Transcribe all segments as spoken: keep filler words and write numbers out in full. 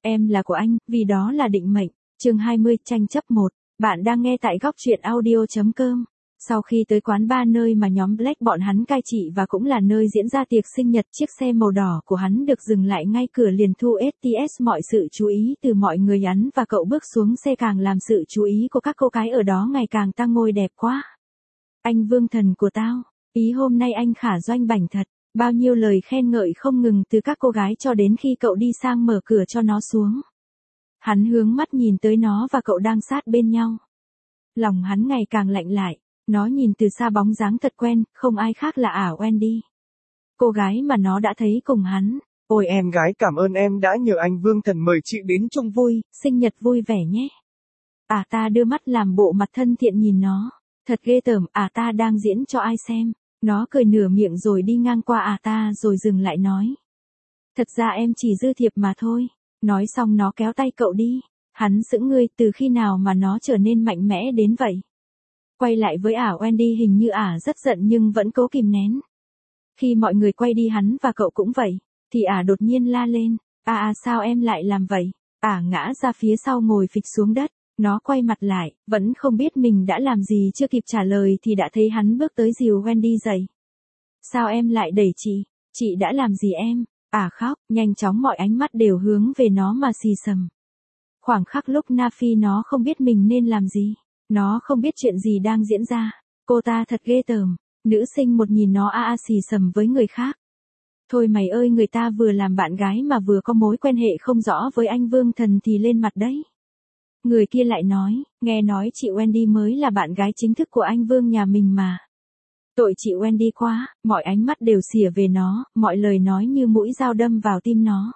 Em là của anh, vì đó là định mệnh. Chương hai mươi, tranh chấp một. Bạn đang nghe tại góc truyện audio chấm com. Sau khi tới quán bar nơi mà nhóm Black bọn hắn cai trị và cũng là nơi diễn ra tiệc sinh nhật, chiếc xe màu đỏ của hắn được dừng lại ngay cửa liền thu ét tê ét mọi sự chú ý từ mọi người. Hắn và cậu bước xuống xe càng làm sự chú ý của các cô gái ở đó ngày càng tăng. Ngôi đẹp quá. Anh Vương thần của tao. Ý hôm nay anh khả doanh bảnh thật. Bao nhiêu lời khen ngợi không ngừng từ các cô gái cho đến khi cậu đi sang mở cửa cho nó xuống. Hắn hướng mắt nhìn tới nó và cậu đang sát bên nhau. Lòng hắn ngày càng lạnh lại. Nó nhìn từ xa bóng dáng thật quen, không ai khác là ả Wendy. Cô gái mà nó đã thấy cùng hắn. Ôi em gái, cảm ơn em đã nhờ anh Vương thần mời chị đến chung vui, sinh nhật vui vẻ nhé. Ả ta đưa mắt làm bộ mặt thân thiện nhìn nó. Thật ghê tởm, ả ta đang diễn cho ai xem. Nó cười nửa miệng rồi đi ngang qua ả ta rồi dừng lại nói. Thật ra em chỉ dư thiệp mà thôi. Nói xong nó kéo tay cậu đi. Hắn sững người, từ khi nào mà nó trở nên mạnh mẽ đến vậy. Quay lại với ả Wendy, hình như ả rất giận nhưng vẫn cố kìm nén. Khi mọi người quay đi hắn và cậu cũng vậy, thì ả đột nhiên la lên. À à sao em lại làm vậy? Ả ngã ra phía sau ngồi phịch xuống đất. Nó quay mặt lại, vẫn không biết mình đã làm gì, chưa kịp trả lời thì đã thấy hắn bước tới dìu Wendy dậy. Sao em lại đẩy chị? Chị đã làm gì em? Ả khóc, nhanh chóng mọi ánh mắt đều hướng về nó mà xì xầm. Khoảng khắc lúc Nafi nó không biết mình nên làm gì. Nó không biết chuyện gì đang diễn ra. Cô ta thật ghê tởm. Nữ sinh một nhìn nó a a xì xầm với người khác. Thôi mày ơi, người ta vừa làm bạn gái mà vừa có mối quan hệ không rõ với anh Vương thần thì lên mặt đấy. Người kia lại nói, nghe nói chị Wendy mới là bạn gái chính thức của anh Vương nhà mình mà. Tội chị Wendy quá, mọi ánh mắt đều xỉa về nó, mọi lời nói như mũi dao đâm vào tim nó.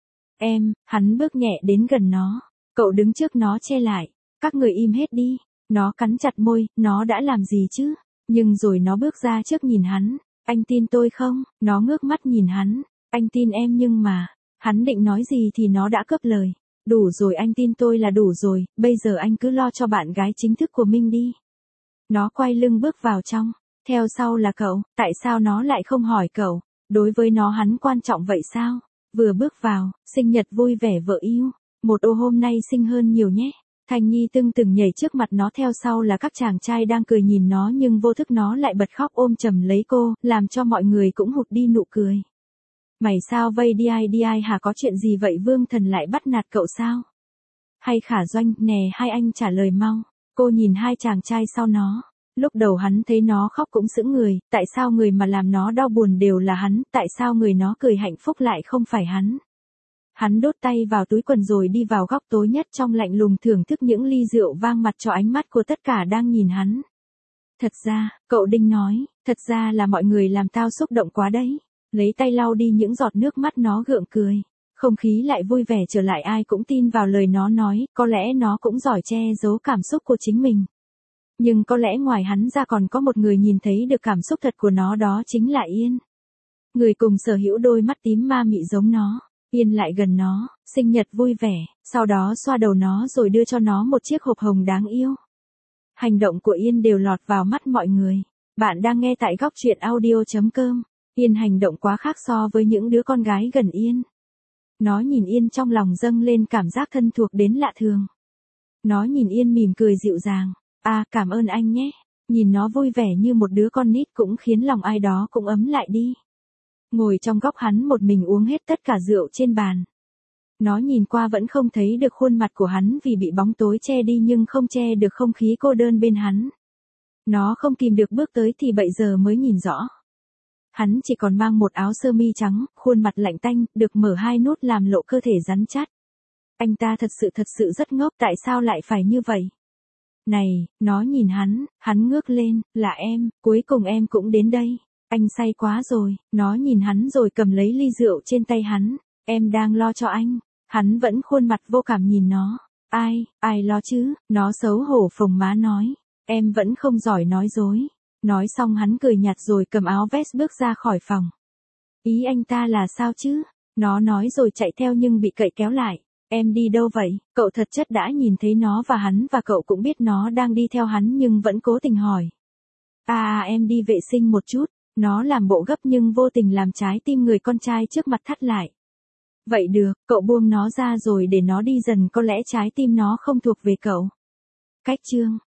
Em, hắn bước nhẹ đến gần nó. Cậu đứng trước nó che lại. Các người im hết đi. Nó cắn chặt môi, nó đã làm gì chứ? Nhưng rồi nó bước ra trước nhìn hắn. Anh tin tôi không? Nó ngước mắt nhìn hắn. Anh tin em nhưng mà. Hắn định nói gì thì nó đã cướp lời. Đủ rồi, anh tin tôi là đủ rồi, bây giờ anh cứ lo cho bạn gái chính thức của mình đi. Nó quay lưng bước vào trong. Theo sau là cậu, tại sao nó lại không hỏi cậu? Đối với nó hắn quan trọng vậy sao? Vừa bước vào, sinh nhật vui vẻ vợ yêu. Một ô hôm nay xinh hơn nhiều nhé. Thanh Nhi tưng từng nhảy trước mặt nó, theo sau là các chàng trai đang cười nhìn nó nhưng vô thức nó lại bật khóc ôm chầm lấy cô, làm cho mọi người cũng hụt đi nụ cười. Mày sao vây đi ai đi ai hả, có chuyện gì vậy? Vương thần lại bắt nạt cậu sao? Hay khả doanh, nè hai anh trả lời mau. Cô nhìn hai chàng trai sau nó. Lúc đầu hắn thấy nó khóc cũng sững người, tại sao người mà làm nó đau buồn đều là hắn, tại sao người nó cười hạnh phúc lại không phải hắn? Hắn đốt tay vào túi quần rồi đi vào góc tối nhất trong lạnh lùng thưởng thức những ly rượu vang mặt cho ánh mắt của tất cả đang nhìn hắn. Thật ra, cậu Đinh nói, thật ra là mọi người làm tao xúc động quá đấy. Lấy tay lau đi những giọt nước mắt, nó gượng cười. Không khí lại vui vẻ trở lại, ai cũng tin vào lời nó nói, có lẽ nó cũng giỏi che giấu cảm xúc của chính mình. Nhưng có lẽ ngoài hắn ra còn có một người nhìn thấy được cảm xúc thật của nó, đó chính là Yên. Người cùng sở hữu đôi mắt tím ma mị giống nó. Yên lại gần nó, sinh nhật vui vẻ, sau đó xoa đầu nó rồi đưa cho nó một chiếc hộp hồng đáng yêu. Hành động của Yên đều lọt vào mắt mọi người. Bạn đang nghe tại góc truyện audio chấm com. Yên hành động quá khác so với những đứa con gái gần Yên. Nó nhìn Yên trong lòng dâng lên cảm giác thân thuộc đến lạ thường. Nó nhìn Yên mỉm cười dịu dàng. À, cảm ơn anh nhé. Nhìn nó vui vẻ như một đứa con nít cũng khiến lòng ai đó cũng ấm lại đi. Ngồi trong góc hắn một mình uống hết tất cả rượu trên bàn. Nó nhìn qua vẫn không thấy được khuôn mặt của hắn vì bị bóng tối che đi, nhưng không che được không khí cô đơn bên hắn. Nó không kìm được bước tới thì bây giờ mới nhìn rõ. Hắn chỉ còn mang một áo sơ mi trắng, khuôn mặt lạnh tanh, được mở hai nút làm lộ cơ thể rắn chắc. Anh ta thật sự thật sự rất ngốc, tại sao lại phải như vậy? Này, nó nhìn hắn, hắn ngước lên, là em, cuối cùng em cũng đến đây. Anh say quá rồi, nó nhìn hắn rồi cầm lấy ly rượu trên tay hắn. Em đang lo cho anh. Hắn vẫn khuôn mặt vô cảm nhìn nó. Ai, ai lo chứ? Nó xấu hổ phồng má nói. Em vẫn không giỏi nói dối. Nói xong hắn cười nhạt rồi cầm áo vest bước ra khỏi phòng. Ý anh ta là sao chứ? Nó nói rồi chạy theo nhưng bị cậy kéo lại. Em đi đâu vậy? Cậu thật chất đã nhìn thấy nó và hắn và cậu cũng biết nó đang đi theo hắn nhưng vẫn cố tình hỏi. À, à em đi vệ sinh một chút. Nó làm bộ gấp nhưng vô tình làm trái tim người con trai trước mặt thắt lại. Vậy được, cậu buông nó ra rồi để nó đi dần, có lẽ trái tim nó không thuộc về cậu. Cách chương